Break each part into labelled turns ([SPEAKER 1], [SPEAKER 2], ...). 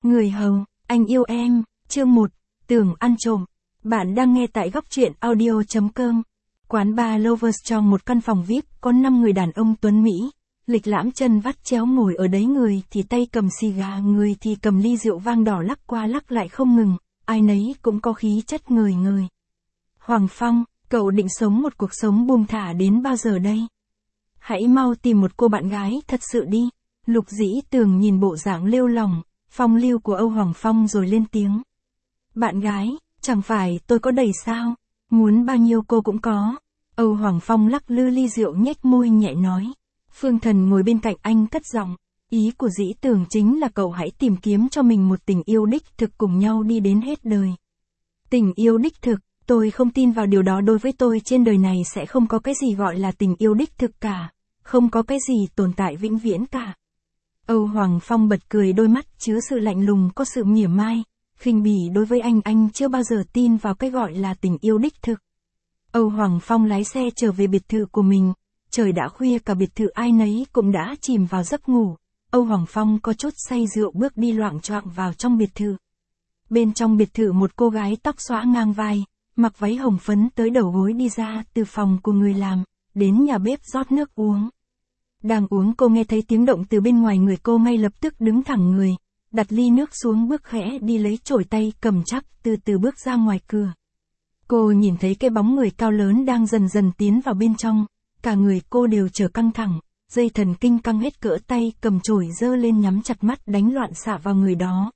[SPEAKER 1] Người hầu, anh yêu em, chương 1, tưởng ăn trộm. Bạn đang nghe tại góc truyện audio.com. Quán bar Lovers trong một căn phòng VIP, có 5 người đàn ông tuấn Mỹ, lịch lãm chân vắt chéo ngồi ở đấy, người thì tay cầm xì gà, người thì cầm ly rượu vang đỏ lắc qua lắc lại không ngừng, ai nấy cũng có khí chất ngời ngời. Hoàng Phong, cậu định sống một cuộc sống buông thả đến bao giờ đây? Hãy mau tìm một cô bạn gái thật sự đi. Lục Dĩ Tường nhìn bộ dạng lêu lỏng, phong lưu của Âu Hoàng Phong rồi lên tiếng. Bạn gái, chẳng phải tôi có đầy sao? Muốn bao nhiêu cô cũng có. Âu Hoàng Phong lắc lư ly rượu nhếch môi nhẹ nói. Phương Thần ngồi bên cạnh anh cất giọng. Ý của Dĩ Tường chính là cậu hãy tìm kiếm cho mình một tình yêu đích thực, cùng nhau đi đến hết đời. Tình yêu đích thực, tôi không tin vào điều đó. Đối với tôi trên đời này sẽ không có cái gì gọi là tình yêu đích thực cả. Không có cái gì tồn tại vĩnh viễn cả. Âu Hoàng Phong bật cười, đôi mắt chứa sự lạnh lùng, có sự mỉa mai, khinh bỉ đối với anh chưa bao giờ tin vào cái gọi là tình yêu đích thực. Âu Hoàng Phong lái xe trở về biệt thự của mình, trời đã khuya, cả biệt thự ai nấy cũng đã chìm vào giấc ngủ. Âu Hoàng Phong có chút say rượu bước đi loạng choạng vào trong biệt thự. Bên trong biệt thự, một cô gái tóc xõa ngang vai, mặc váy hồng phấn tới đầu gối đi ra từ phòng của người làm, đến nhà bếp rót nước uống. Đang uống, cô nghe thấy tiếng động từ bên ngoài người, cô ngay lập tức đứng thẳng người, đặt ly nước xuống, bước khẽ đi lấy chổi, tay cầm chắc, từ từ bước ra ngoài cửa. Cô nhìn thấy cái bóng người cao lớn đang dần dần tiến vào bên trong, cả người cô đều trở căng thẳng, dây thần kinh căng hết cỡ, tay cầm chổi giơ lên, nhắm chặt mắt đánh loạn xạ vào người đó.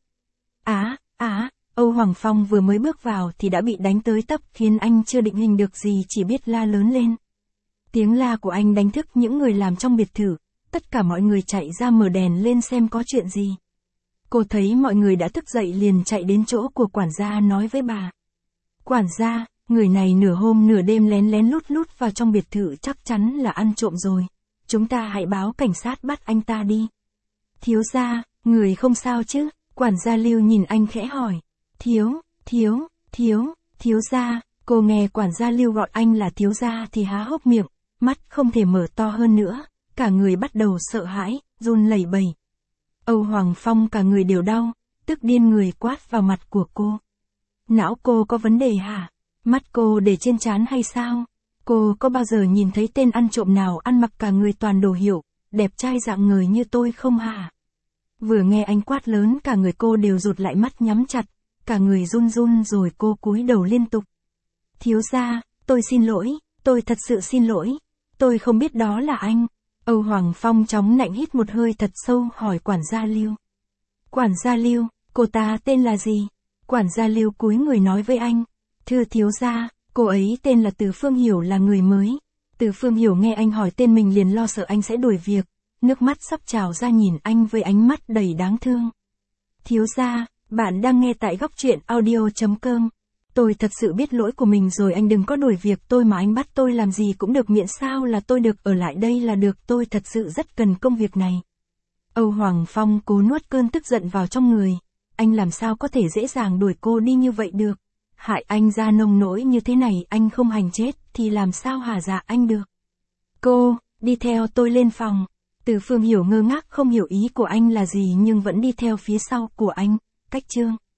[SPEAKER 1] Âu Hoàng Phong vừa mới bước vào thì đã bị đánh tới tấp, khiến anh chưa định hình được gì, chỉ biết la lớn lên. Tiếng la của anh đánh thức những người làm trong biệt thự, tất cả mọi người chạy ra mở đèn lên xem có chuyện gì. Cô thấy mọi người đã thức dậy liền chạy đến chỗ của quản gia nói với bà. Quản gia, người này nửa hôm nửa đêm lén lén lút lút vào trong biệt thự, chắc chắn là ăn trộm rồi. Chúng ta hãy báo cảnh sát bắt anh ta đi. Thiếu gia, người không sao chứ? Quản gia Lưu nhìn anh khẽ hỏi. Thiếu gia. Cô nghe quản gia Lưu gọi anh là thiếu gia thì há hốc miệng, mắt không thể mở to hơn nữa, cả người bắt đầu sợ hãi, run lẩy bẩy. Âu Hoàng Phong cả người đều đau, tức điên người quát vào mặt của cô. Não cô có vấn đề hả? Mắt cô để trên trán hay sao? Cô có bao giờ nhìn thấy tên ăn trộm nào ăn mặc cả người toàn đồ hiệu, đẹp trai dạng người như tôi không hả? Vừa nghe anh quát lớn, cả người cô đều rụt lại, mắt nhắm chặt, cả người run run, rồi cô cúi đầu liên tục. Thiếu gia, tôi xin lỗi, tôi thật sự xin lỗi, tôi không biết đó là anh. Âu Hoàng Phong chóng nạnh hít một hơi thật sâu, hỏi quản gia Lưu. Quản gia Lưu, cô ta tên là gì? Quản gia Lưu cúi người nói với anh. Thưa thiếu gia, cô ấy tên là Từ Phương Hiểu, là người mới. Từ Phương Hiểu nghe anh hỏi tên mình liền lo sợ anh sẽ đuổi việc, nước mắt sắp trào ra, nhìn anh với ánh mắt đầy đáng thương. Thiếu gia, bạn đang nghe tại góc truyện audio.com. Tôi thật sự biết lỗi của mình rồi, anh đừng có đuổi việc tôi mà, anh bắt tôi làm gì cũng được, miễn sao là tôi được ở lại đây là được, tôi thật sự rất cần công việc này. Âu Hoàng Phong cố nuốt cơn tức giận vào trong người, anh làm sao có thể dễ dàng đuổi cô đi như vậy được, hại anh ra nông nỗi như thế này, anh không hành chết thì làm sao hả dạ anh được. Cô, đi theo tôi lên phòng. Từ Phương Hiểu ngơ ngác không hiểu ý của anh là gì nhưng vẫn đi theo phía sau của anh, cách chương.